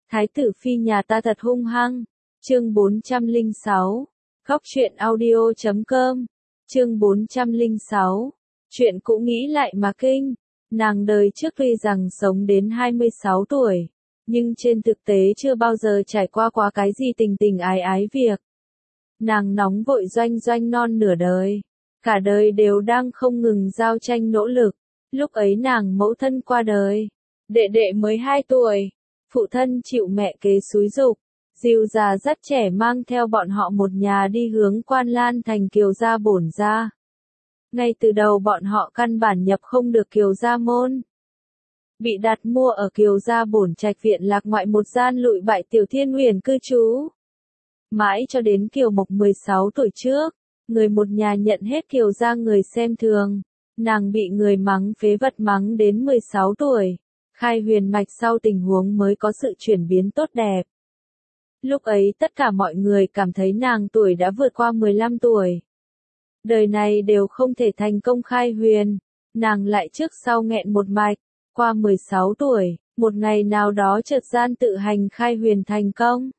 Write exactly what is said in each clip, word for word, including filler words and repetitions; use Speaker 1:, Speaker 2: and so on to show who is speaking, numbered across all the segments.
Speaker 1: Thái tử phi nhà ta thật hung hăng. Chương bốn trăm lẻ sáu. Góc truyện audio chấm com. Chương bốn trăm lẻ sáu. Chuyện cũ nghĩ lại mà kinh. Nàng đời trước tuy rằng sống đến hai mươi sáu tuổi, nhưng trên thực tế chưa bao giờ trải qua qua cái gì tình tình ái ái việc. Nàng nóng vội doanh doanh non nửa đời, cả đời đều đang không ngừng giao tranh nỗ lực. Lúc ấy nàng mẫu thân qua đời, đệ đệ mới hai tuổi, phụ thân chịu mẹ kế xúi giục, dìu già dắt trẻ mang theo bọn họ một nhà đi hướng Quan Lan thành Kiều gia bổn gia. Ngay từ đầu bọn họ căn bản nhập không được Kiều gia môn, bị đặt mua ở Kiều gia bổn trạch viện lạc ngoại một gian lụi bại tiểu thiên huyền cư trú. Mãi cho đến Kiều Mộc mười sáu tuổi trước, người một nhà nhận hết Kiều gia người xem thường, nàng bị người mắng phế vật mắng đến mười sáu tuổi, khai huyền mạch sau tình huống mới có sự chuyển biến tốt đẹp. Lúc ấy tất cả mọi người cảm thấy nàng tuổi đã vượt qua mười lăm tuổi. Đời này đều không thể thành công khai huyền, nàng lại trước sau nghẹn một mạch, qua mười sáu tuổi, một ngày nào đó chợt gian tự hành khai huyền thành công.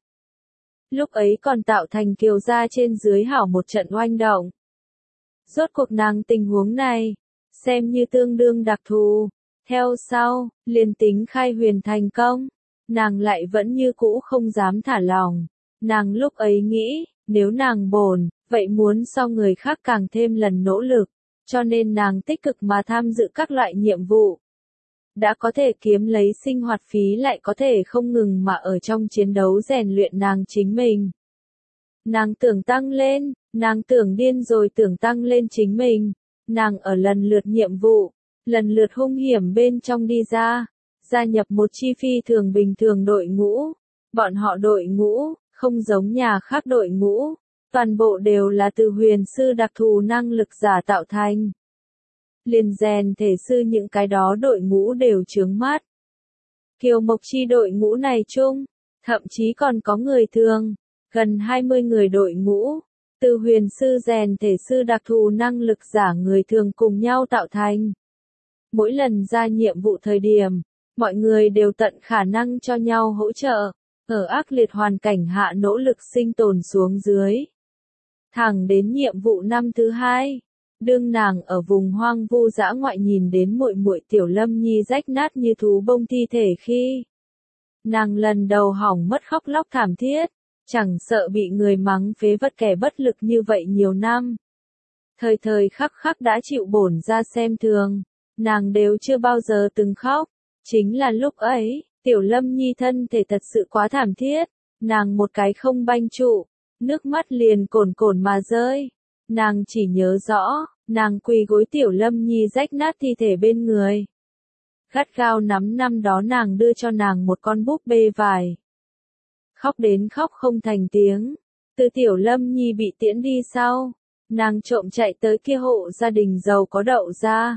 Speaker 1: Lúc ấy còn tạo thành Kiều gia trên dưới hảo một trận oanh động. Rốt cuộc nàng tình huống này, xem như tương đương đặc thù. Theo sau, liền tính khai huyền thành công, nàng lại vẫn như cũ không dám thả lòng. Nàng lúc ấy nghĩ, nếu nàng bổn, vậy muốn so người khác càng thêm lần nỗ lực, cho nên nàng tích cực mà tham dự các loại nhiệm vụ. Đã có thể kiếm lấy sinh hoạt phí lại có thể không ngừng mà ở trong chiến đấu rèn luyện nàng chính mình. Nàng tưởng tăng lên, nàng tưởng điên rồi tưởng tăng lên chính mình, nàng ở lần lượt nhiệm vụ, lần lượt hung hiểm bên trong đi ra, gia nhập một chi phi thường bình thường đội ngũ. Bọn họ đội ngũ, không giống nhà khác đội ngũ, toàn bộ đều là từ huyền sư đặc thù năng lực giả tạo thành. Liền rèn thể sư những cái đó đội ngũ đều chướng mắt. Kiều Mộc chi đội ngũ này chung, thậm chí còn có người thường, gần hai mươi người đội ngũ, từ huyền sư rèn thể sư đặc thù năng lực giả người thường cùng nhau tạo thành. Mỗi lần ra nhiệm vụ thời điểm, mọi người đều tận khả năng cho nhau hỗ trợ, ở ác liệt hoàn cảnh hạ nỗ lực sinh tồn xuống dưới. Thẳng đến nhiệm vụ năm thứ hai, đương nàng ở vùng hoang vu dã ngoại nhìn đến muội muội Tiểu Lâm Nhi rách nát như thú bông thi thể khi, nàng lần đầu hỏng mất khóc lóc thảm thiết, chẳng sợ bị người mắng phế vật kẻ bất lực như vậy nhiều năm. Thời thời khắc khắc đã chịu bổn ra xem thường, nàng đều chưa bao giờ từng khóc. Chính là lúc ấy, Tiểu Lâm Nhi thân thể thật sự quá thảm thiết, nàng một cái không banh trụ, nước mắt liền cồn cồn mà rơi. Nàng chỉ nhớ rõ, nàng quỳ gối Tiểu Lâm Nhi rách nát thi thể bên người. Gắt gao nắm năm đó nàng đưa cho nàng một con búp bê vải. Khóc đến khóc không thành tiếng, từ Tiểu Lâm Nhi bị tiễn đi sau, nàng trộm chạy tới kia hộ gia đình giàu có đậu ra.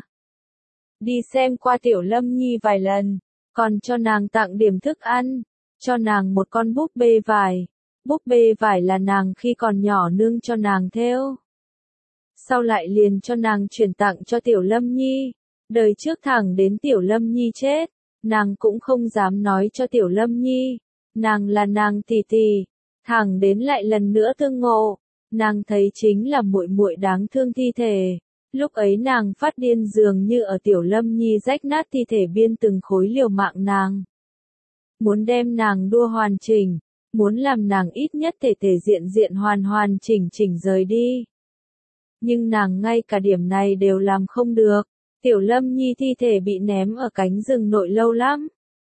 Speaker 1: Đi xem qua Tiểu Lâm Nhi vài lần, còn cho nàng tặng điểm thức ăn, cho nàng một con búp bê vải. Búp bê vải là nàng khi còn nhỏ nương cho nàng thêu. Sau lại liền cho nàng chuyển tặng cho Tiểu Lâm Nhi. Đời trước thẳng đến Tiểu Lâm Nhi chết, nàng cũng không dám nói cho Tiểu Lâm Nhi. Nàng là nàng tỷ tỷ, thẳng đến lại lần nữa tương ngộ, nàng thấy chính là muội muội đáng thương thi thể. Lúc ấy nàng phát điên dường như ở Tiểu Lâm Nhi rách nát thi thể biên từng khối liều mạng nàng. Muốn đem nàng đua hoàn chỉnh, muốn làm nàng ít nhất thể thể diện diện hoàn hoàn chỉnh chỉnh rời đi. Nhưng nàng ngay cả điểm này đều làm không được, Tiểu Lâm Nhi thi thể bị ném ở cánh rừng nội lâu lắm.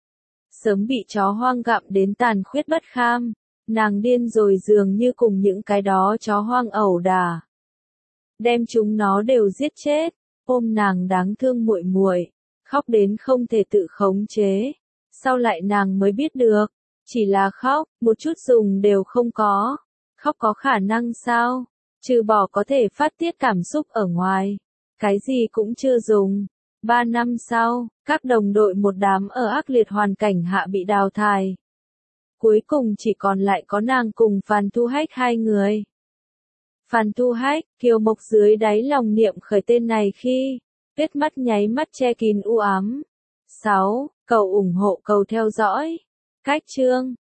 Speaker 1: Sớm bị chó hoang gặm đến tàn khuyết bất kham, nàng điên rồi dường như cùng những cái đó chó hoang ẩu đả. Đem chúng nó đều giết chết, ôm nàng đáng thương muội muội, khóc đến không thể tự khống chế. Sau lại nàng mới biết được, chỉ là khóc, một chút dùng đều không có. Khóc có khả năng sao? Trừ bỏ có thể phát tiết cảm xúc ở ngoài, cái gì cũng chưa dùng. Ba năm sau, các đồng đội một đám ở ác liệt hoàn cảnh hạ bị đào thải. Cuối cùng chỉ còn lại có nàng cùng Phàn Thu Hách hai người. Phàn Thu Hách, Kiều Mộc dưới đáy lòng niệm khởi tên này khi, tuyết mắt nháy mắt che kín u ám. sáu. Cầu ủng hộ cầu theo dõi. Cách chương